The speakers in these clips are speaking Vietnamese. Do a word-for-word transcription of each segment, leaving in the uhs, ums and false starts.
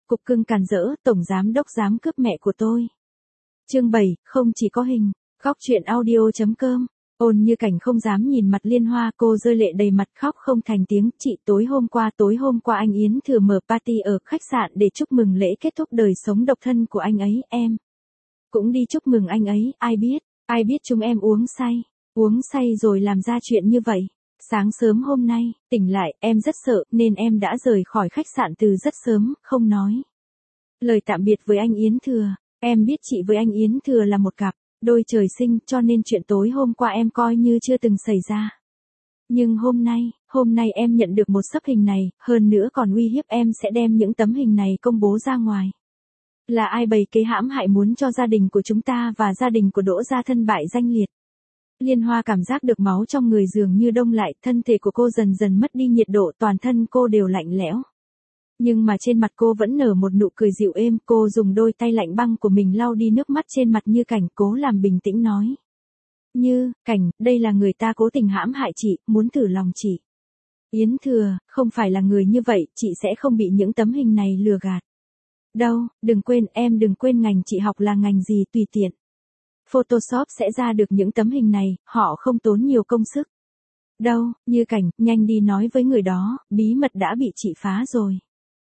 cục cưng càn rỡ, tổng giám đốc dám cướp mẹ của tôi. Chương bảy, không chỉ có hình. Góc truyện audio chấm com. Ôn Như Cảnh không dám nhìn mặt Liên Hoa, cô rơi lệ đầy mặt khóc không thành tiếng. Chị, tối hôm qua tối hôm qua anh Yến Thừa mở party ở khách sạn để chúc mừng lễ kết thúc đời sống độc thân của anh ấy, em cũng đi chúc mừng anh ấy, ai biết, ai biết chúng em uống say, uống say rồi làm ra chuyện như vậy. Sáng sớm hôm nay, tỉnh lại, em rất sợ, nên em đã rời khỏi khách sạn từ rất sớm, không nói lời tạm biệt với anh Yến Thừa. Em biết chị với anh Yến Thừa là một cặp đôi trời sinh, cho nên chuyện tối hôm qua em coi như chưa từng xảy ra. Nhưng hôm nay, hôm nay em nhận được một xấp hình này, hơn nữa còn uy hiếp em sẽ đem những tấm hình này công bố ra ngoài. Là ai bày kế hãm hại muốn cho gia đình của chúng ta và gia đình của Đỗ gia thân bại danh liệt. Liên Hoa cảm giác được máu trong người dường như đông lại, thân thể của cô dần dần mất đi nhiệt độ, toàn thân cô đều lạnh lẽo. Nhưng mà trên mặt cô vẫn nở một nụ cười dịu êm, cô dùng đôi tay lạnh băng của mình lau đi nước mắt trên mặt Như Cảnh, cố làm bình tĩnh nói. Như Cảnh, đây là người ta cố tình hãm hại chị, muốn thử lòng chị. Yến Thừa, không phải là người như vậy, chị sẽ không bị những tấm hình này lừa gạt. Đâu, đừng quên, em đừng quên ngành chị học là ngành gì, tùy tiện Photoshop sẽ ra được những tấm hình này, họ không tốn nhiều công sức. Đâu, Như Cảnh, nhanh đi nói với người đó, bí mật đã bị chị phá rồi.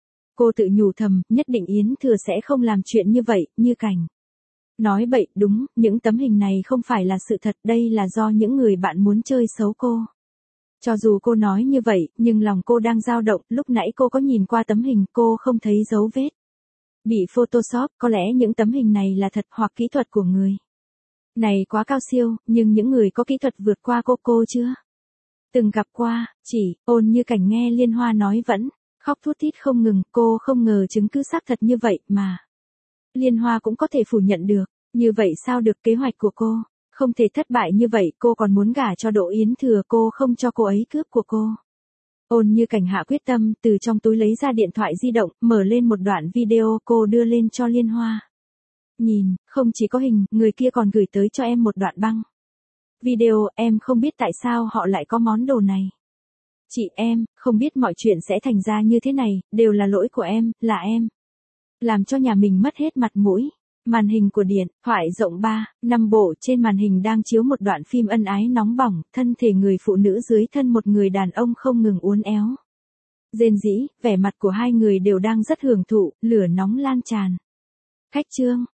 Cô tự nhủ thầm, nhất định Yến Thừa sẽ không làm chuyện như vậy, Như Cảnh nói bậy, đúng, những tấm hình này không phải là sự thật, đây là do những người bạn muốn chơi xấu cô. Cho dù cô nói như vậy, nhưng lòng cô đang dao động, lúc nãy cô có nhìn qua tấm hình, cô không thấy dấu vết bị Photoshop, có lẽ những tấm hình này là thật hoặc kỹ thuật của người này quá cao siêu, nhưng những người có kỹ thuật vượt qua cô cô chưa từng gặp qua. Chỉ, Ôn Như Cảnh nghe Liên Hoa nói vẫn khóc thút thít không ngừng, cô không ngờ chứng cứ xác thật như vậy mà Liên Hoa cũng có thể phủ nhận được. Như vậy sao được, kế hoạch của cô không thể thất bại như vậy, cô còn muốn gả cho Đỗ Yến Thừa, cô không cho cô ấy cướp của cô. Ôn Như Cảnh hạ quyết tâm, từ trong túi lấy ra điện thoại di động, mở lên một đoạn video, cô đưa lên cho Liên Hoa. Nhìn, không chỉ có hình, người kia còn gửi tới cho em một đoạn băng video, em không biết tại sao họ lại có món đồ này. Chị, em không biết mọi chuyện sẽ thành ra như thế này, đều là lỗi của em, là em làm cho nhà mình mất hết mặt mũi. Màn hình của điện thoại rộng ba, năm bộ, trên màn hình đang chiếu một đoạn phim ân ái nóng bỏng, thân thể người phụ nữ dưới thân một người đàn ông không ngừng uốn éo. Rên rỉ, vẻ mặt của hai người đều đang rất hưởng thụ, lửa nóng lan tràn. Khách trương,